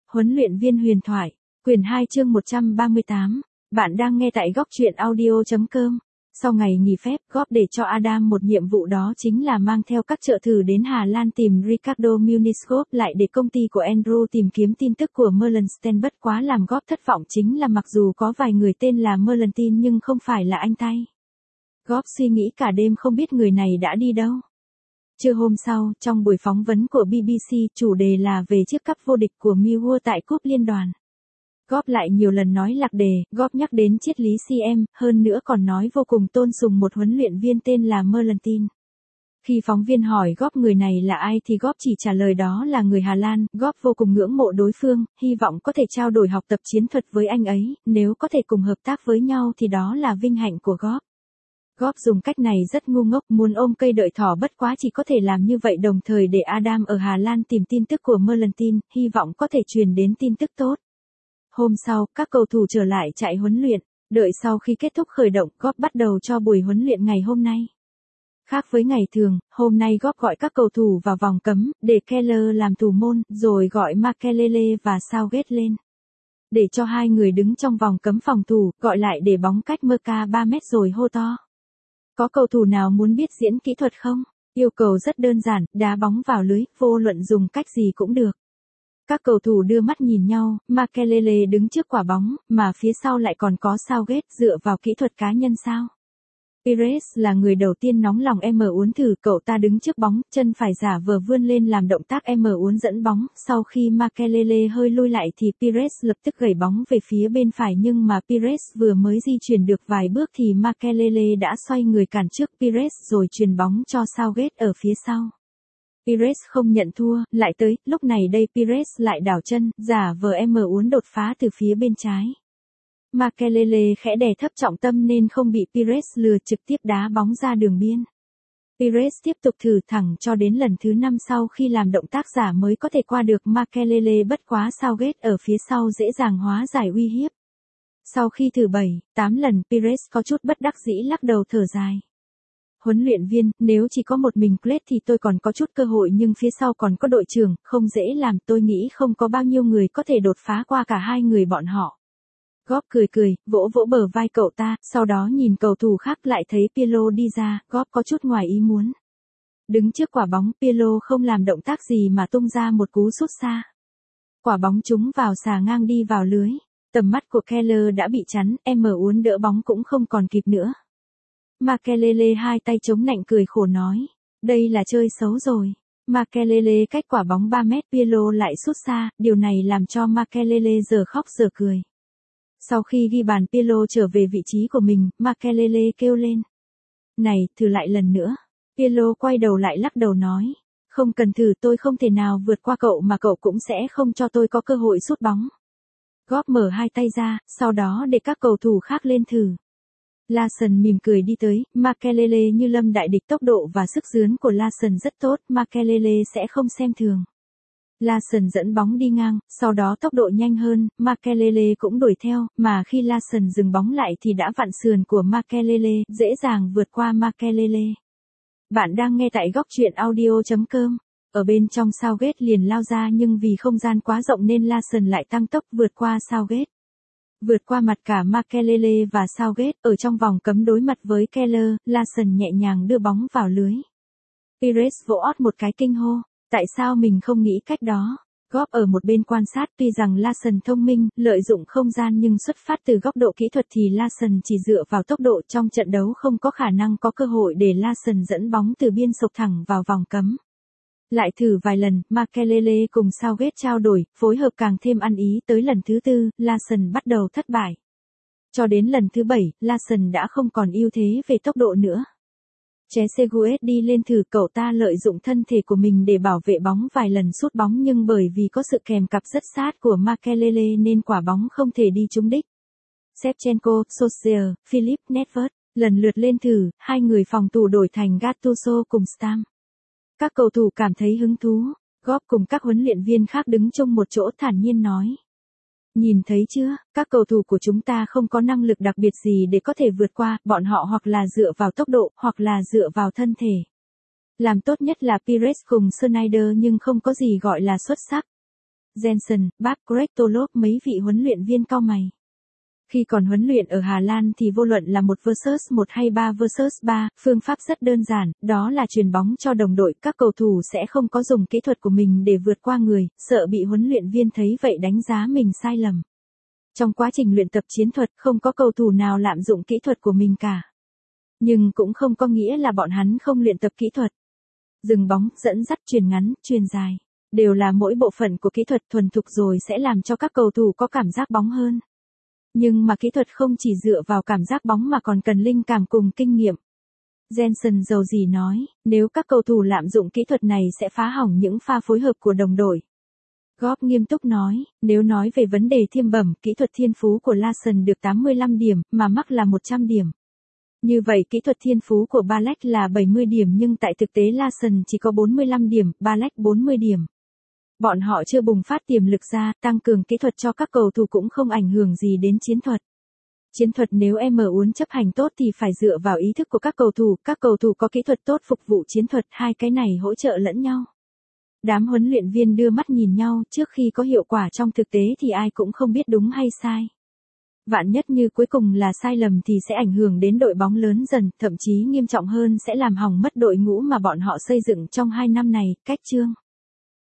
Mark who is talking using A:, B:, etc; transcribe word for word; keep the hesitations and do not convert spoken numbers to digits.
A: Huấn luyện viên huyền thoại, quyển hai chương một trăm ba mươi tám. Bạn đang nghe tại góc truyện audio chấm com. Sau ngày nghỉ phép, Góp để cho Adam một nhiệm vụ, đó chính là mang theo các trợ thử đến Hà Lan tìm Ricardo Muniz. Lại để công ty của Andrew tìm kiếm tin tức của Merlenstein. Bất quá làm Góp thất vọng chính là mặc dù có vài người tên là Merlenstein nhưng không phải là anh tay. Góp suy nghĩ cả đêm không biết người này đã đi đâu. Trưa hôm sau, trong buổi phỏng vấn của bê bê xê, chủ đề là về chiếc cúp vô địch của Millwall tại cúp liên đoàn. Góp lại nhiều lần nói lạc đề, Góp nhắc đến triết lý xê em, hơn nữa còn nói vô cùng tôn sùng một huấn luyện viên tên là Merlenstein. Khi phóng viên hỏi Góp người này là ai thì Góp chỉ trả lời đó là người Hà Lan. Góp vô cùng ngưỡng mộ đối phương, hy vọng có thể trao đổi học tập chiến thuật với anh ấy, nếu có thể cùng hợp tác với nhau thì đó là vinh hạnh của Góp. Góp dùng cách này rất ngu ngốc, muốn ôm cây đợi thỏ, bất quá chỉ có thể làm như vậy đồng thời để Adam ở Hà Lan tìm tin tức của Merlenstein, hy vọng có thể truyền đến tin tức tốt. Hôm sau, các cầu thủ trở lại chạy huấn luyện, đợi sau khi kết thúc khởi động, Góp bắt đầu cho buổi huấn luyện ngày hôm nay. Khác với ngày thường, hôm nay Góp gọi các cầu thủ vào vòng cấm, để Keller làm thủ môn, rồi gọi Makelele và Southgate lên. Để cho hai người đứng trong vòng cấm phòng thủ, gọi lại để bóng cách Merca ba mét rồi hô to. Có cầu thủ nào muốn biết diễn kỹ thuật không? Yêu cầu rất đơn giản, đá bóng vào lưới, vô luận dùng cách gì cũng được. Các cầu thủ đưa mắt nhìn nhau, Makelele đứng trước quả bóng, mà phía sau lại còn có Southgate, dựa vào kỹ thuật cá nhân sao? Pires là người đầu tiên nóng lòng em uốn thử, cậu ta đứng trước bóng, chân phải giả vờ vươn lên làm động tác em uốn dẫn bóng, sau khi Makelele hơi lui lại thì Pires lập tức gẩy bóng về phía bên phải, nhưng mà Pires vừa mới di chuyển được vài bước thì Makelele đã xoay người cản trước Pires rồi chuyền bóng cho Southgate ở phía sau. Pires không nhận thua, lại tới, lúc này đây Pires lại đảo chân, giả vờ em uốn đột phá từ phía bên trái. Makelele khẽ đè thấp trọng tâm nên không bị Pires lừa, trực tiếp đá bóng ra đường biên. Pires tiếp tục thử thẳng cho đến lần thứ năm sau khi làm động tác giả mới có thể qua được Makelele, bất quá Southgate ở phía sau dễ dàng hóa giải uy hiếp. Sau khi thử bảy, tám lần, Pires có chút bất đắc dĩ lắc đầu thở dài. Huấn luyện viên, nếu chỉ có một mình Kled thì tôi còn có chút cơ hội, nhưng phía sau còn có đội trưởng, không dễ làm, tôi nghĩ không có bao nhiêu người có thể đột phá qua cả hai người bọn họ. Góp cười cười, vỗ vỗ bờ vai cậu ta, sau đó nhìn cầu thủ khác, lại thấy Pirlo đi ra, Góp có chút ngoài ý muốn. Đứng trước quả bóng, Pirlo không làm động tác gì mà tung ra một cú sút xa. Quả bóng trúng vào xà ngang đi vào lưới. Tầm mắt của Keller đã bị chắn, em uốn đỡ bóng cũng không còn kịp nữa. Makelele hai tay chống nạnh cười khổ nói, đây là chơi xấu rồi. Makelele cách quả bóng ba mét, Pirlo lại sút xa, điều này làm cho Makelele giờ khóc giờ cười. Sau khi ghi bàn, Pirlo trở về vị trí của mình, Makelele kêu lên. Này, thử lại lần nữa. Pirlo quay đầu lại lắc đầu nói. Không cần thử, tôi không thể nào vượt qua cậu mà cậu cũng sẽ không cho tôi có cơ hội sút bóng. Góp mở hai tay ra, sau đó để các cầu thủ khác lên thử. Larsson mỉm cười đi tới, Makelele như lâm đại địch, tốc độ và sức dướn của Larsson rất tốt, Makelele sẽ không xem thường. Larsson dẫn bóng đi ngang, sau đó tốc độ nhanh hơn, Makelele cũng đuổi theo, mà khi Larsson dừng bóng lại thì đã vặn sườn của Makelele, dễ dàng vượt qua Makelele. Bạn đang nghe tại góc truyện audio chấm com. Ở bên trong, Southgate liền lao ra, nhưng vì không gian quá rộng nên Larsson lại tăng tốc vượt qua Southgate. Vượt qua mặt cả Makelele và Southgate, ở trong vòng cấm đối mặt với Keller, Larsson nhẹ nhàng đưa bóng vào lưới. Pires vỗ ót một cái kinh hô. Tại sao mình không nghĩ cách đó? Góp ở một bên quan sát, tuy rằng Larsson thông minh, lợi dụng không gian, nhưng xuất phát từ góc độ kỹ thuật thì Larsson chỉ dựa vào tốc độ trong trận đấu không có khả năng có cơ hội để Larsson dẫn bóng từ biên sộc thẳng vào vòng cấm. Lại thử vài lần, Makelele cùng Southgate trao đổi, phối hợp càng thêm ăn ý, tới lần thứ tư, Larsson bắt đầu thất bại. Cho đến lần thứ bảy, Larsson đã không còn ưu thế về tốc độ nữa. Trezeguet đi lên thử, cậu ta lợi dụng thân thể của mình để bảo vệ bóng vài lần sút bóng, nhưng bởi vì có sự kèm cặp rất sát của Makelele nên quả bóng không thể đi trúng đích. Shevchenko, Solskjaer, Philip Netford lần lượt lên thử, hai người phòng thủ đổi thành Gattuso cùng Stam. Các cầu thủ cảm thấy hứng thú, Góp cùng các huấn luyện viên khác đứng chung một chỗ thản nhiên nói. Nhìn thấy chưa, các cầu thủ của chúng ta không có năng lực đặc biệt gì để có thể vượt qua, bọn họ hoặc là dựa vào tốc độ, hoặc là dựa vào thân thể. Làm tốt nhất là Pires cùng Sneijder, nhưng không có gì gọi là xuất sắc. Jensen, Bác Krejtolov mấy vị huấn luyện viên cau mày. Khi còn huấn luyện ở Hà Lan thì vô luận là một versus một hay ba versus ba, phương pháp rất đơn giản, đó là chuyền bóng cho đồng đội, các cầu thủ sẽ không có dùng kỹ thuật của mình để vượt qua người, sợ bị huấn luyện viên thấy vậy đánh giá mình sai lầm. Trong quá trình luyện tập chiến thuật không có cầu thủ nào lạm dụng kỹ thuật của mình cả. Nhưng cũng không có nghĩa là bọn hắn không luyện tập kỹ thuật. Dừng bóng, dẫn dắt, chuyền ngắn, chuyền dài, đều là mỗi bộ phận của kỹ thuật thuần thục rồi sẽ làm cho các cầu thủ có cảm giác bóng hơn. Nhưng mà kỹ thuật không chỉ dựa vào cảm giác bóng mà còn cần linh cảm cùng kinh nghiệm. Jensen dầu dĩ nói, nếu các cầu thủ lạm dụng kỹ thuật này sẽ phá hỏng những pha phối hợp của đồng đội. Goff nghiêm túc nói, nếu nói về vấn đề thiêm bẩm, kỹ thuật thiên phú của Larsen được tám mươi lăm điểm, mà Mark là một trăm điểm. Như vậy kỹ thuật thiên phú của Ballack là bảy mươi điểm nhưng tại thực tế Larsen chỉ có bốn mươi lăm điểm, Ballack bốn mươi điểm. Bọn họ chưa bùng phát tiềm lực ra, tăng cường kỹ thuật cho các cầu thủ cũng không ảnh hưởng gì đến chiến thuật. Chiến thuật nếu em muốn chấp hành tốt thì phải dựa vào ý thức của các cầu thủ, các cầu thủ có kỹ thuật tốt phục vụ chiến thuật, hai cái này hỗ trợ lẫn nhau. Đám huấn luyện viên đưa mắt nhìn nhau, trước khi có hiệu quả trong thực tế thì ai cũng không biết đúng hay sai. Vạn nhất như cuối cùng là sai lầm thì sẽ ảnh hưởng đến đội bóng lớn dần, thậm chí nghiêm trọng hơn sẽ làm hỏng mất đội ngũ mà bọn họ xây dựng trong hai năm này, cách chương.